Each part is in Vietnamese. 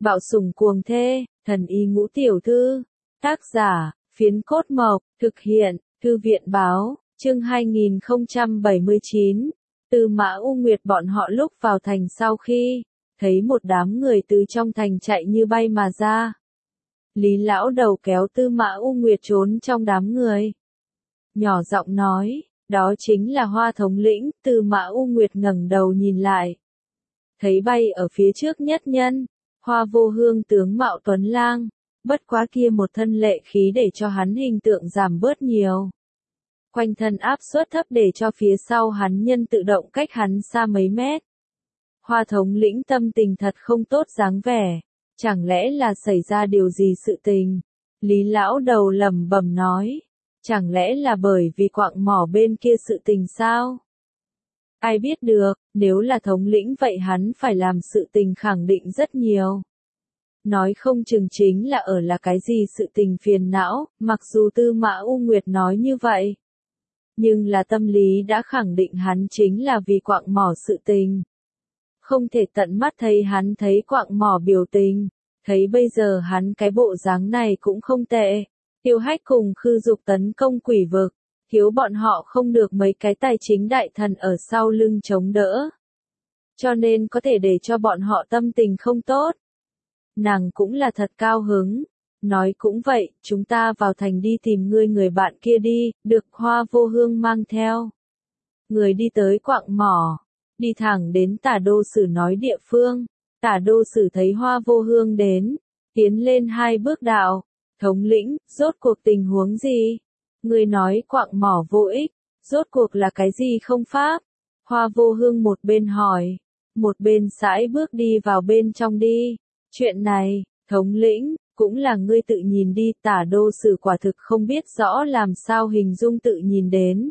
Bạo sủng cuồng thê, thần y ngũ tiểu thư. Tác giả, Phiến Cốt Mộc, thực hiện, Thư viện báo, chương 2079. Tư Mã U Nguyệt bọn họ lúc vào thành sau khi thấy một đám người từ trong thành chạy như bay mà ra. Lý lão đầu kéo Tư Mã U Nguyệt trốn trong đám người. Nhỏ giọng nói, đó chính là Hoa thống lĩnh. Tư Mã U Nguyệt ngẩng đầu nhìn lại. Thấy bay ở phía trước nhất nhân, Hoa Vô Hương tướng mạo tuấn lang, bất quá kia một thân lệ khí để cho hắn hình tượng giảm bớt nhiều. Quanh thân áp suất thấp để cho phía sau hắn nhân tự động cách hắn xa mấy mét. Hoa thống lĩnh tâm tình thật không tốt dáng vẻ, chẳng lẽ là xảy ra điều gì sự tình? Lý lão đầu lẩm bẩm nói, chẳng lẽ là bởi vì quạng mỏ bên kia sự tình sao? Ai biết được, nếu là thống lĩnh vậy hắn phải làm sự tình khẳng định rất nhiều. Nói không chừng chính là là cái gì sự tình phiền não, mặc dù Tư Mã U Nguyệt nói như vậy. Nhưng là tâm lý đã khẳng định hắn chính là vì quạng mỏ sự tình. Không thể tận mắt thấy hắn thấy quạng mỏ biểu tình, thấy bây giờ hắn cái bộ dáng này cũng không tệ. Tiêu Hách cùng Khư Dục tấn công quỷ vực, thiếu bọn họ không được mấy cái tài chính đại thần ở sau lưng chống đỡ. Cho nên có thể để cho bọn họ tâm tình không tốt. Nàng cũng là thật cao hứng. Nói cũng vậy, chúng ta vào thành đi tìm người bạn kia đi, được Hoa Vô Hương mang theo. Người đi tới quạng mỏ, đi thẳng đến Tả Đô Sử nói địa phương. Tả Đô Sử thấy Hoa Vô Hương đến, tiến lên 2 bước đạo, thống lĩnh, rốt cuộc tình huống gì? Người nói quạng mỏ vô ích, rốt cuộc là cái gì không pháp? Hoa Vô Hương một bên hỏi, một bên sải bước đi vào bên trong đi. Chuyện này, thống lĩnh, cũng là ngươi tự nhìn đi. Tả Đô Sử quả thực không biết rõ làm sao hình dung tự nhìn đến.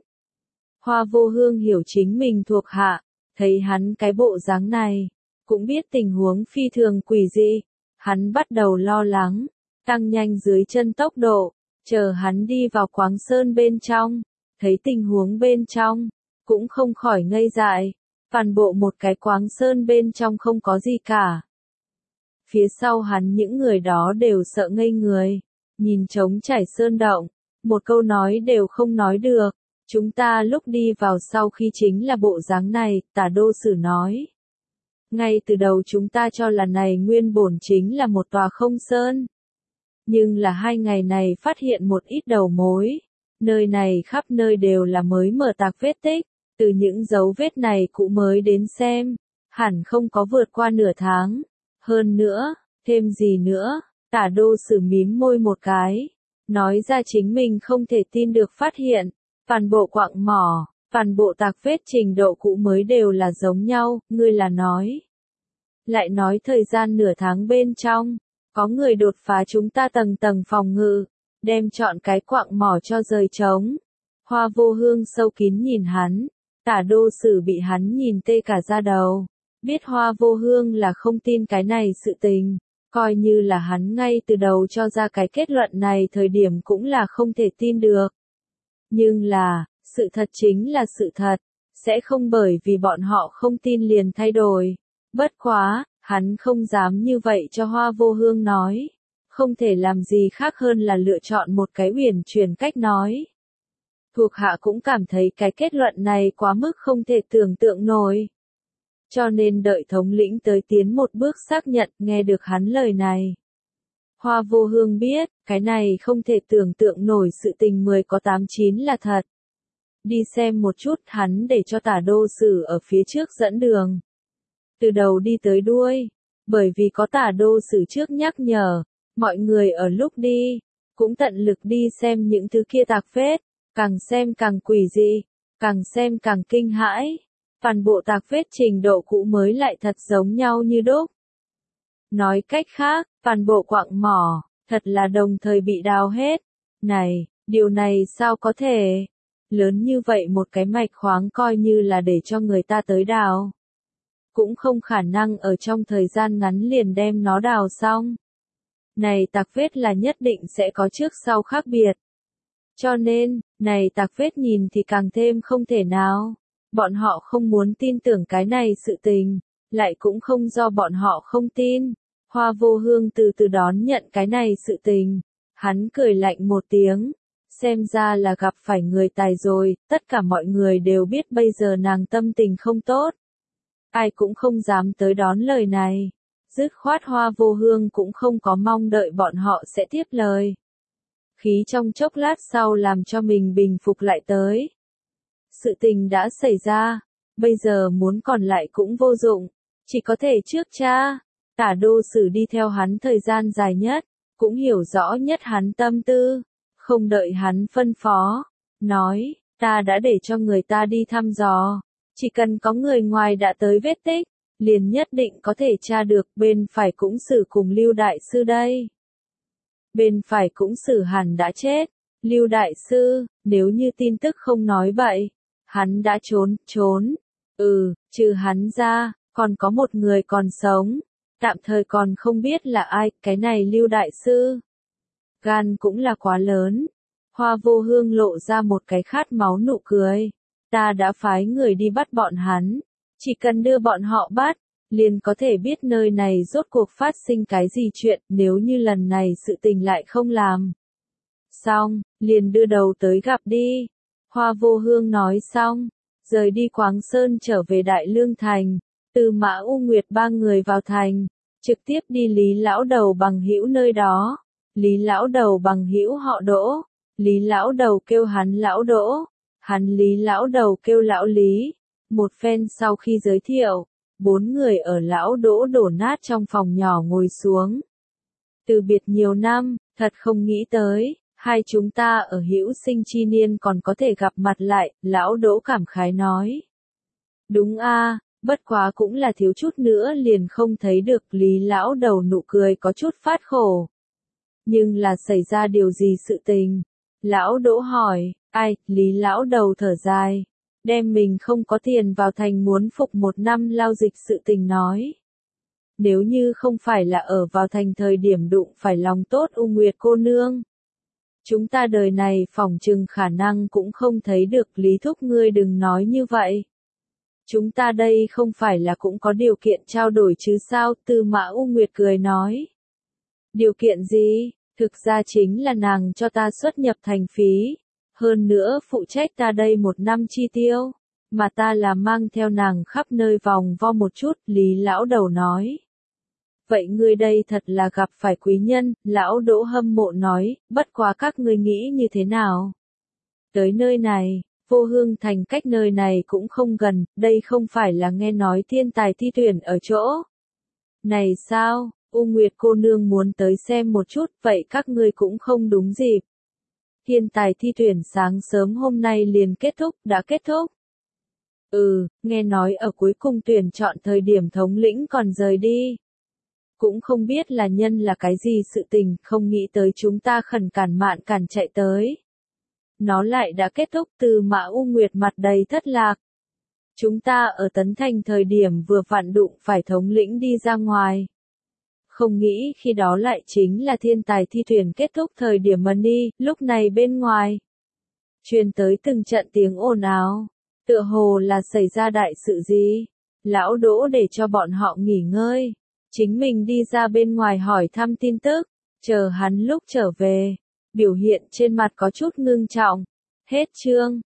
Hoa Vô Hương hiểu chính mình thuộc hạ, thấy hắn cái bộ dáng này, cũng biết tình huống phi thường quỷ dị. Hắn bắt đầu lo lắng, tăng nhanh dưới chân tốc độ, chờ hắn đi vào Quáng Sơn bên trong, thấy tình huống bên trong, cũng không khỏi ngây dại. Toàn bộ một cái Quáng Sơn bên trong không có gì cả. Phía sau hắn những người đó đều sợ ngây người, nhìn trống trải sơn động, một câu nói đều không nói được. Chúng ta lúc đi vào sau khi chính là bộ dáng này, Tả Đô Sử nói. Ngay từ đầu chúng ta cho là này nguyên bổn chính là một tòa không sơn. Nhưng là 2 ngày này phát hiện một ít đầu mối. Nơi này khắp nơi đều là mới mở tạc vết tích, từ những dấu vết này cụ mới đến xem, hẳn không có vượt qua nửa tháng. Hơn nữa, thêm gì nữa, Tả Đô Sử mím môi một cái, nói ra chính mình không thể tin được phát hiện, toàn bộ quạng mỏ, toàn bộ tạc vết trình độ cũ mới đều là giống nhau. Ngươi là nói. Lại nói thời gian nửa tháng bên trong, có người đột phá chúng ta tầng tầng phòng ngự, đem chọn cái quạng mỏ cho rời trống. Hoa Vô Hương sâu kín nhìn hắn, Tả Đô Sử bị hắn nhìn tê cả da đầu. Biết Hoa Vô Hương là không tin cái này sự tình, coi như là hắn ngay từ đầu cho ra cái kết luận này thời điểm cũng là không thể tin được. Nhưng là, sự thật chính là sự thật, sẽ không bởi vì bọn họ không tin liền thay đổi. Bất quá, hắn không dám như vậy cho Hoa Vô Hương nói, không thể làm gì khác hơn là lựa chọn một cái uyển chuyển cách nói. Thuộc hạ cũng cảm thấy cái kết luận này quá mức không thể tưởng tượng nổi. Cho nên đợi thống lĩnh tới tiến một bước xác nhận. Nghe được hắn lời này, Hoa Vô Hương biết, cái này không thể tưởng tượng nổi sự tình 10 có 8 9 là thật. Đi xem một chút, hắn để cho Tả Đô Sử ở phía trước dẫn đường. Từ đầu đi tới đuôi, bởi vì có Tả Đô Sử trước nhắc nhở, mọi người ở lúc đi, cũng tận lực đi xem những thứ kia tạc vết, càng xem càng quỷ dị, càng xem càng kinh hãi. Toàn bộ tạc vết trình độ cũ mới lại thật giống nhau như đúc. Nói cách khác, toàn bộ quạng mỏ, thật là đồng thời bị đào hết. Này, điều này sao có thể? Lớn như vậy một cái mạch khoáng coi như là để cho người ta tới đào. Cũng không khả năng ở trong thời gian ngắn liền đem nó đào xong. Này tạc vết là nhất định sẽ có trước sau khác biệt. Cho nên, này tạc vết nhìn thì càng thêm không thể nào. Bọn họ không muốn tin tưởng cái này sự tình, lại cũng không do bọn họ không tin. Hoa Vô Hương từ từ đón nhận cái này sự tình. Hắn cười lạnh một tiếng. Xem ra là gặp phải người tài rồi, tất cả mọi người đều biết bây giờ nàng tâm tình không tốt. Ai cũng không dám tới đón lời này. Dứt khoát Hoa Vô Hương cũng không có mong đợi bọn họ sẽ tiếp lời. Khí trong chốc lát sau làm cho mình bình phục lại tới. Sự tình đã xảy ra, bây giờ muốn còn lại cũng vô dụng, chỉ có thể trước cha. Tả Đô Sử đi theo hắn thời gian dài nhất, cũng hiểu rõ nhất hắn tâm tư, không đợi hắn phân phó, nói, ta đã để cho người ta đi thăm dò, chỉ cần có người ngoài đã tới vết tích, liền nhất định có thể tra được. Bên phải cũng Sử cùng Lưu Đại Sư đây. Bên phải cũng Sử hẳn đã chết, Lưu Đại Sư, nếu như tin tức không nói bậy, hắn đã trốn, trừ hắn ra, còn có một người còn sống, tạm thời còn không biết là ai, cái này Lưu Đại Sư. Gan cũng là quá lớn. Hoa Vô Hương lộ ra một cái khát máu nụ cười. Ta đã phái người đi bắt bọn hắn. Chỉ cần đưa bọn họ bắt, liền có thể biết nơi này rốt cuộc phát sinh cái gì chuyện, nếu như lần này sự tình lại không làm. Xong, liền đưa đầu tới gặp đi. Hoa Vô Hương nói xong, rời đi Quáng Sơn trở về Đại Lương Thành. Từ Mã U Nguyệt ba người vào thành, trực tiếp đi Lý Lão Đầu Bằng Hữu nơi đó. Lý Lão Đầu Bằng Hữu họ Đỗ, Lý Lão Đầu kêu hắn Lão Đỗ, hắn Lý Lão Đầu kêu Lão Lý. Một phen sau khi giới thiệu, 4 người ở Lão Đỗ đổ nát trong phòng nhỏ ngồi xuống. Từ biệt nhiều năm, thật không nghĩ tới, hai chúng ta ở hữu sinh chi niên còn có thể gặp mặt lại, Lão Đỗ cảm khái nói. Đúng a, bất quá cũng là thiếu chút nữa liền không thấy được. Lý Lão Đầu nụ cười có chút phát khổ. Nhưng là xảy ra điều gì sự tình? Lão Đỗ hỏi, ai? Lý Lão Đầu thở dài, đem mình không có tiền vào thành muốn phục 1 năm lao dịch sự tình nói. Nếu như không phải là ở vào thành thời điểm đụng phải lòng tốt U Nguyệt cô nương, chúng ta đời này phỏng chừng khả năng cũng không thấy được. Lý thúc ngươi đừng nói như vậy. Chúng ta đây không phải là cũng có điều kiện trao đổi chứ sao? Tư Mã U Nguyệt cười nói. Điều kiện gì? Thực ra chính là nàng cho ta xuất nhập thành phí, hơn nữa phụ trách ta đây 1 năm chi tiêu, mà ta là mang theo nàng khắp nơi vòng vo một chút. Lý Lão Đầu nói. Vậy ngươi đây thật là gặp phải quý nhân. Lão Đỗ hâm mộ nói, bất quá các ngươi nghĩ như thế nào? Tới nơi này, Vô Hương Thành cách nơi này cũng không gần, đây không phải là nghe nói thiên tài thi tuyển ở chỗ này sao? U Nguyệt cô nương muốn tới xem một chút, vậy các ngươi cũng không đúng dịp. Thiên tài thi tuyển sáng sớm hôm nay liền kết thúc, đã kết thúc. Nghe nói ở cuối cùng tuyển chọn thời điểm thống lĩnh còn rời đi. Cũng không biết là nhân là cái gì sự tình, không nghĩ tới chúng ta khẩn cản mạn cản chạy tới. Nó lại đã kết thúc. Từ Mã U Nguyệt mặt đầy thất lạc. Chúng ta ở Tấn Thành thời điểm vừa vặn đụng phải thống lĩnh đi ra ngoài. Không nghĩ khi đó lại chính là thiên tài thi tuyển kết thúc thời điểm mà đi, lúc này bên ngoài truyền tới từng trận tiếng ồn ào, tựa hồ là xảy ra đại sự gì. Lão Đỗ để cho bọn họ nghỉ ngơi, chính mình đi ra bên ngoài hỏi thăm tin tức, chờ hắn lúc trở về, biểu hiện trên mặt có chút ngưng trọng. Hết chương.